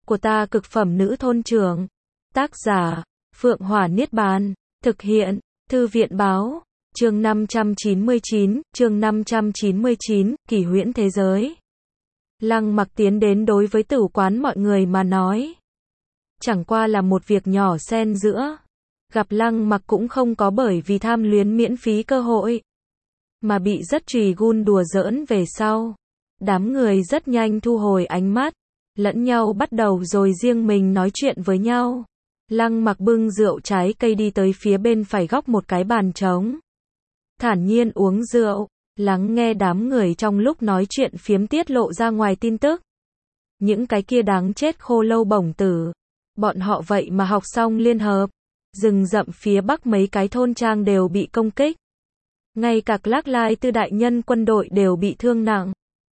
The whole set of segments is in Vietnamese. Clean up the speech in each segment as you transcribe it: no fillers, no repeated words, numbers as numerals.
của ta cực phẩm nữ thôn trưởng. Tác giả, Phượng Hỏa Niết Bàn. Thực hiện, Thư viện báo. Chương 599, Kỷ huyễn thế giới. Lăng Mặc tiến đến đối với tử quán mọi người mà nói. Chẳng qua là một việc nhỏ xen giữa. Gặp Lăng Mặc cũng không có bởi vì tham luyến miễn phí cơ hội. Mà bị rất trì gun đùa giỡn về sau. Đám người rất nhanh thu hồi ánh mắt. Lẫn nhau bắt đầu rồi riêng mình nói chuyện với nhau. Lăng Mặc bưng rượu trái cây đi tới phía bên phải góc một cái bàn trống. Thản nhiên uống rượu, lắng nghe đám người trong lúc nói chuyện phiếm tiết lộ ra ngoài tin tức. Những cái kia đáng chết khô lâu bổng tử. Bọn họ vậy mà học xong liên hợp. Rừng rậm phía bắc mấy cái thôn trang đều bị công kích. Ngay cả Clark Lai Tư đại nhân quân đội đều bị thương nặng.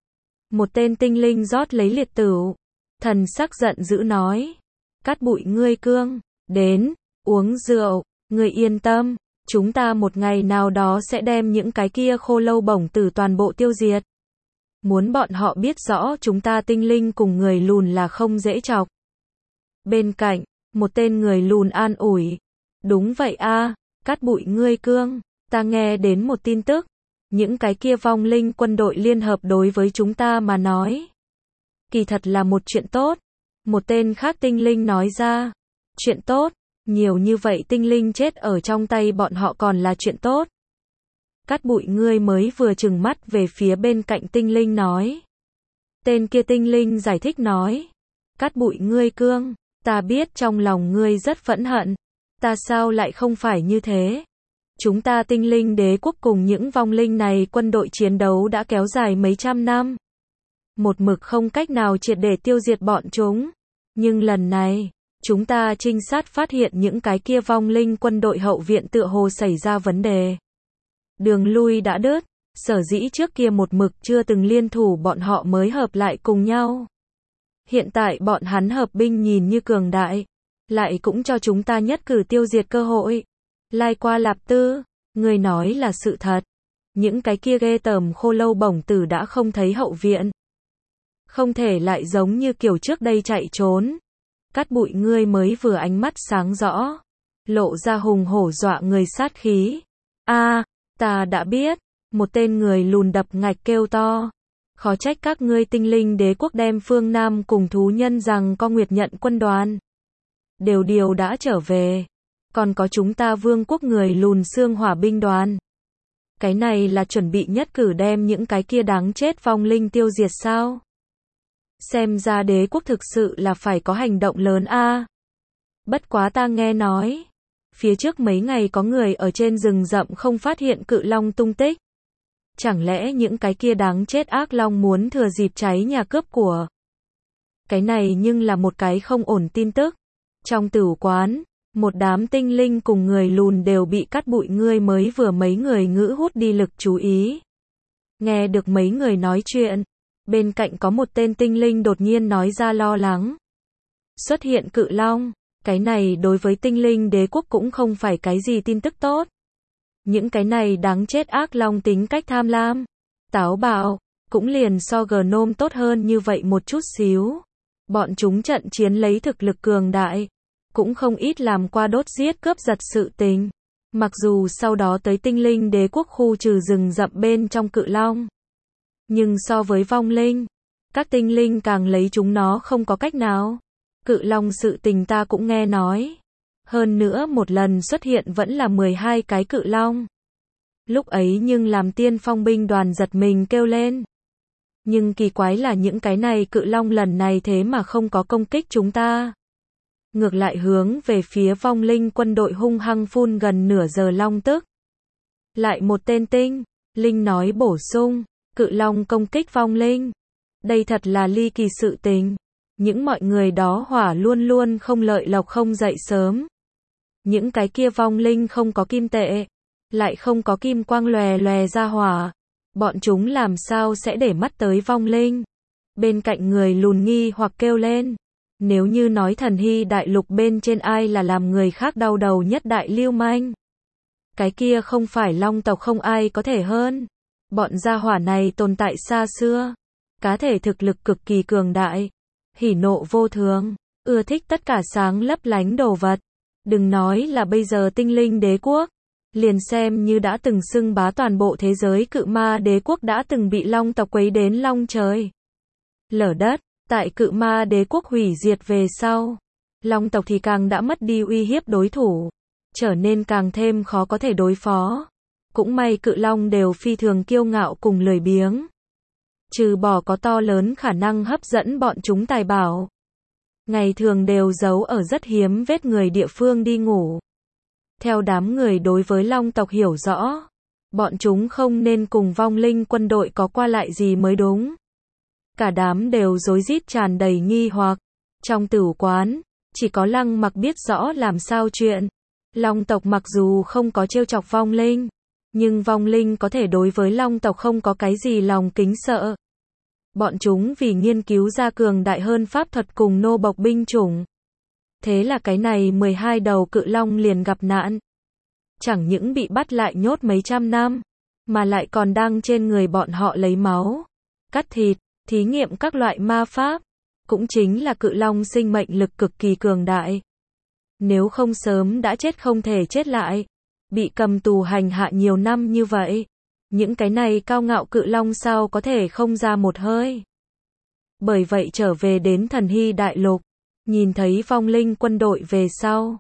Một tên tinh linh rót lấy liệt tửu. Thần sắc giận dữ nói. Cát Bụi ngươi cương, đến, uống rượu, ngươi yên tâm. Chúng ta một ngày nào đó sẽ đem những cái kia khô lâu bổng tử toàn bộ tiêu diệt. Muốn bọn họ biết rõ chúng ta tinh linh cùng người lùn là không dễ chọc. Bên cạnh, một tên người lùn an ủi. Đúng vậy a, Cát Bụi ngươi cương, ta nghe đến một tin tức. Những cái kia vong linh quân đội liên hợp đối với chúng ta mà nói. Kỳ thật là một chuyện tốt. Một tên khác tinh linh nói ra. Chuyện tốt. Nhiều như vậy tinh linh chết ở trong tay bọn họ còn là chuyện tốt. Cát Bụi ngươi mới vừa trừng mắt về phía bên cạnh tinh linh nói. Tên kia tinh linh giải thích nói. Cát Bụi ngươi cương, ta biết trong lòng ngươi rất phẫn hận. Ta sao lại không phải như thế? Chúng ta tinh linh đế quốc cùng những vong linh này quân đội chiến đấu đã kéo dài mấy trăm năm. Một mực không cách nào triệt để tiêu diệt bọn chúng. Nhưng lần này, chúng ta trinh sát phát hiện những cái kia vong linh quân đội hậu viện tựa hồ xảy ra vấn đề. Đường lui đã đứt, sở dĩ trước kia một mực chưa từng liên thủ bọn họ mới hợp lại cùng nhau. Hiện tại bọn hắn hợp binh nhìn như cường đại, lại cũng cho chúng ta nhất cử tiêu diệt cơ hội. Lai Qua Lạp Tư, người nói là sự thật. Những cái kia ghê tởm khô lâu bổng tử đã không thấy hậu viện. Không thể lại giống như kiểu trước đây chạy trốn. Cát Bụi ngươi mới vừa ánh mắt sáng rõ, lộ ra hùng hổ dọa người sát khí. A, ta đã biết, một tên người lùn đập ngạch kêu to. Khó trách các ngươi tinh linh đế quốc đem phương Nam cùng thú nhân rằng có Nguyệt Nhận quân đoàn. Điều đã trở về. Còn có chúng ta vương quốc người lùn xương hỏa binh đoàn. Cái này là chuẩn bị nhất cử đem những cái kia đáng chết vong linh tiêu diệt sao? Xem ra đế quốc thực sự là phải có hành động lớn a. Bất quá ta nghe nói, phía trước mấy ngày có người ở trên rừng rậm không phát hiện cự long tung tích. Chẳng lẽ những cái kia đáng chết ác long muốn thừa dịp cháy nhà cướp của? Cái này nhưng là một cái không ổn tin tức. Trong tử quán, một đám tinh linh cùng người lùn đều bị Cát Bụi ngươi mới vừa mấy người ngữ hút đi lực chú ý. Nghe được mấy người nói chuyện, bên cạnh có một tên tinh linh đột nhiên nói ra lo lắng. Xuất hiện cự long, cái này đối với tinh linh đế quốc cũng không phải cái gì tin tức tốt. Những cái này đáng chết ác long tính cách tham lam, táo bạo, cũng liền so Gnome tốt hơn như vậy một chút xíu. Bọn chúng trận chiến lấy thực lực cường đại, cũng không ít làm qua đốt giết cướp giật sự tình. Mặc dù sau đó tới tinh linh đế quốc khu trừ rừng rậm bên trong cự long. Nhưng so với vong linh, các tinh linh càng lấy chúng nó không có cách nào. Cự long sự tình ta cũng nghe nói. Hơn nữa một lần xuất hiện vẫn là 12 cái cự long. Lúc ấy nhưng làm tiên phong binh đoàn giật mình kêu lên. Nhưng kỳ quái là những cái này cự long lần này thế mà không có công kích chúng ta. Ngược lại hướng về phía vong linh quân đội hung hăng phun gần nửa giờ long tức. Lại một tên tinh linh nói bổ sung, cự long công kích vong linh. Đây thật là ly kỳ sự tình. Những mọi người đó hỏa luôn luôn không lợi lộc không dậy sớm. Những cái kia vong linh không có kim tệ, lại không có kim quang lòe lòe ra hỏa. Bọn chúng làm sao sẽ để mắt tới vong linh? Bên cạnh người lùn nghi hoặc kêu lên. Nếu như nói thần hy đại lục bên trên ai là làm người khác đau đầu nhất đại lưu manh. Cái kia không phải long tộc không ai có thể hơn. Bọn gia hỏa này tồn tại xa xưa. Cá thể thực lực cực kỳ cường đại. Hỉ nộ vô thường. ưa thích tất cả sáng lấp lánh đồ vật. Đừng nói là bây giờ tinh linh đế quốc, liền xem như đã từng xưng bá toàn bộ thế giới cự ma đế quốc đã từng bị long tộc quấy đến long trời lở đất. Tại cự ma đế quốc hủy diệt về sau, long tộc thì càng đã mất đi uy hiếp đối thủ, trở nên càng thêm khó có thể đối phó. Cũng may cự long đều phi thường kiêu ngạo cùng lười biếng, trừ bỏ có to lớn khả năng hấp dẫn bọn chúng tài bảo, ngày thường đều giấu ở rất hiếm vết người địa phương đi ngủ. Theo đám người đối với long tộc hiểu rõ, bọn chúng không nên cùng vong linh quân đội có qua lại gì mới đúng. Cả đám đều rối rít tràn đầy nghi hoặc. Trong tửu quán, chỉ có Lăng Mặc biết rõ làm sao chuyện. Long tộc mặc dù không có trêu chọc vong linh, nhưng vong linh có thể đối với long tộc không có cái gì lòng kính sợ. Bọn chúng vì nghiên cứu ra cường đại hơn pháp thuật cùng nô bộc binh chủng. Thế là cái này 12 đầu cự long liền gặp nạn. Chẳng những bị bắt lại nhốt mấy trăm năm, mà lại còn đang trên người bọn họ lấy máu, cắt thịt, thí nghiệm các loại ma pháp. Cũng chính là cự long sinh mệnh lực cực kỳ cường đại. Nếu không sớm đã chết không thể chết lại. Bị cầm tù hành hạ nhiều năm như vậy. Những cái này cao ngạo cự long sao có thể không ra một hơi. Bởi vậy trở về đến Thần Hy Đại Lục, nhìn thấy vong linh quân đội về sau,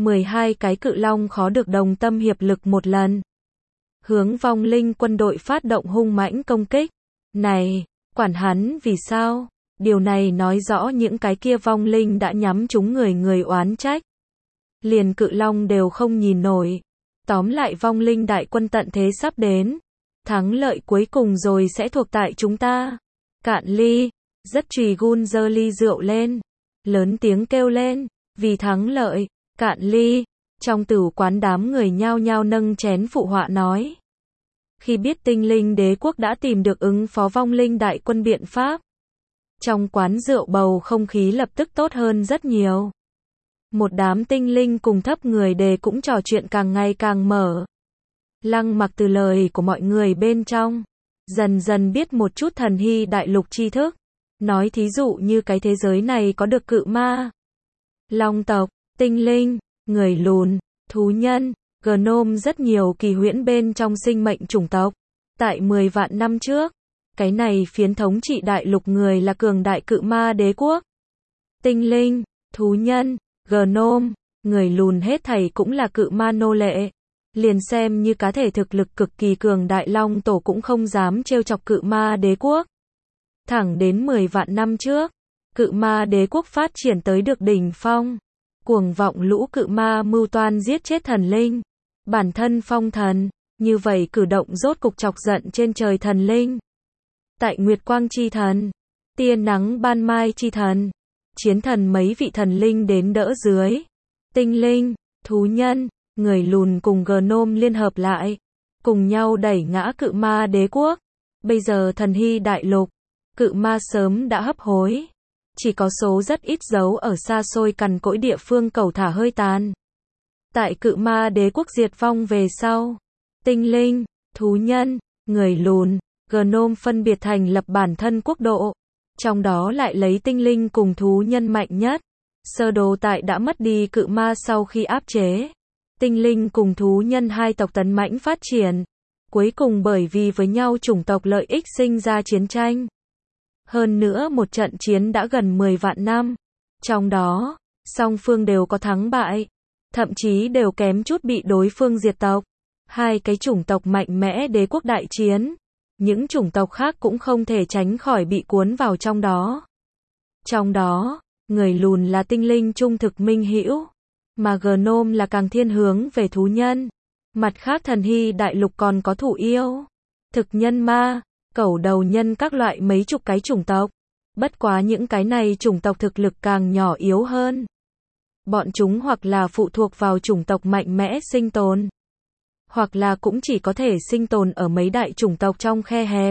12 cái cự long khó được đồng tâm hiệp lực một lần, hướng vong linh quân đội phát động hung mãnh công kích. Này, quản hắn vì sao? Điều này nói rõ những cái kia vong linh đã nhắm trúng người oán trách. Liền cự long đều không nhìn nổi. Tóm lại vong linh đại quân tận thế sắp đến. Thắng lợi cuối cùng rồi sẽ thuộc tại chúng ta. Cạn ly, rất trùy gun giơ ly rượu lên. Lớn tiếng kêu lên, vì thắng lợi, cạn ly. Trong tửu quán đám người nhao nhao nâng chén phụ họa nói. Khi biết tinh linh đế quốc đã tìm được ứng phó vong linh đại quân biện pháp, trong quán rượu bầu không khí lập tức tốt hơn rất nhiều. Một đám tinh linh cùng thấp người đề cũng trò chuyện càng ngày càng mở. Lăng Mặc từ lời của mọi người bên trong, dần dần biết một chút Thần Hy Đại Lục tri thức. Nói thí dụ như cái thế giới này có được cự ma, long tộc, tinh linh, người lùn, thú nhân, gnome rất nhiều kỳ huyễn bên trong sinh mệnh chủng tộc. Tại 10 vạn năm trước, cái này phiến thống trị đại lục người là cường đại cự ma đế quốc. Tinh linh, thú nhân, gnome, người lùn hết thảy cũng là cự ma nô lệ. Liền xem như cá thể thực lực cực kỳ cường đại long tổ cũng không dám trêu chọc cự ma đế quốc. Thẳng đến 10 vạn năm trước, cự ma đế quốc phát triển tới được đỉnh phong. Cuồng vọng lũ cự ma mưu toan giết chết thần linh, bản thân phong thần, như vậy cử động rốt cục chọc giận trên trời thần linh. Tại Nguyệt Quang chi thần, tia nắng ban mai chi thần, chiến thần mấy vị thần linh đến đỡ dưới. Tinh linh, thú nhân, người lùn cùng gnome liên hợp lại, cùng nhau đẩy ngã cự ma đế quốc. Bây giờ Thần Hy Đại Lục, cự ma sớm đã hấp hối. Chỉ có số rất ít giấu ở xa xôi cằn cỗi địa phương cẩu thả hơi tàn. Tại cự ma đế quốc diệt vong về sau, tinh linh, thú nhân, người lùn, gnome phân biệt thành lập bản thân quốc độ. Trong đó lại lấy tinh linh cùng thú nhân mạnh nhất. Sơ đồ tại đã mất đi cự ma sau khi áp chế. Tinh linh cùng thú nhân hai tộc tấn mãnh phát triển. Cuối cùng bởi vì với nhau chủng tộc lợi ích sinh ra chiến tranh. Hơn nữa một trận chiến đã gần 10 vạn năm. Trong đó, song phương đều có thắng bại. Thậm chí đều kém chút bị đối phương diệt tộc. Hai cái chủng tộc mạnh mẽ đế quốc đại chiến. Những chủng tộc khác cũng không thể tránh khỏi bị cuốn vào trong đó. Trong đó, người lùn là tinh linh trung thực minh hữu, mà gnome là càng thiên hướng về thú nhân. Mặt khác Thần Hy Đại Lục còn có thụ yêu, thực nhân ma, cẩu đầu nhân các loại mấy chục cái chủng tộc. Bất quá những cái này chủng tộc thực lực càng nhỏ yếu hơn. Bọn chúng hoặc là phụ thuộc vào chủng tộc mạnh mẽ sinh tồn, hoặc là cũng chỉ có thể sinh tồn ở mấy đại chủng tộc trong khe hẹp.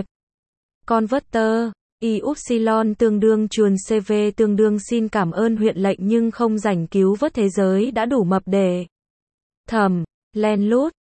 Converter, Y-Upsilon tương đương chuồn CV tương đương xin cảm ơn huyện lệnh nhưng không rảnh cứu vớt thế giới đã đủ mập để thầm, len lút,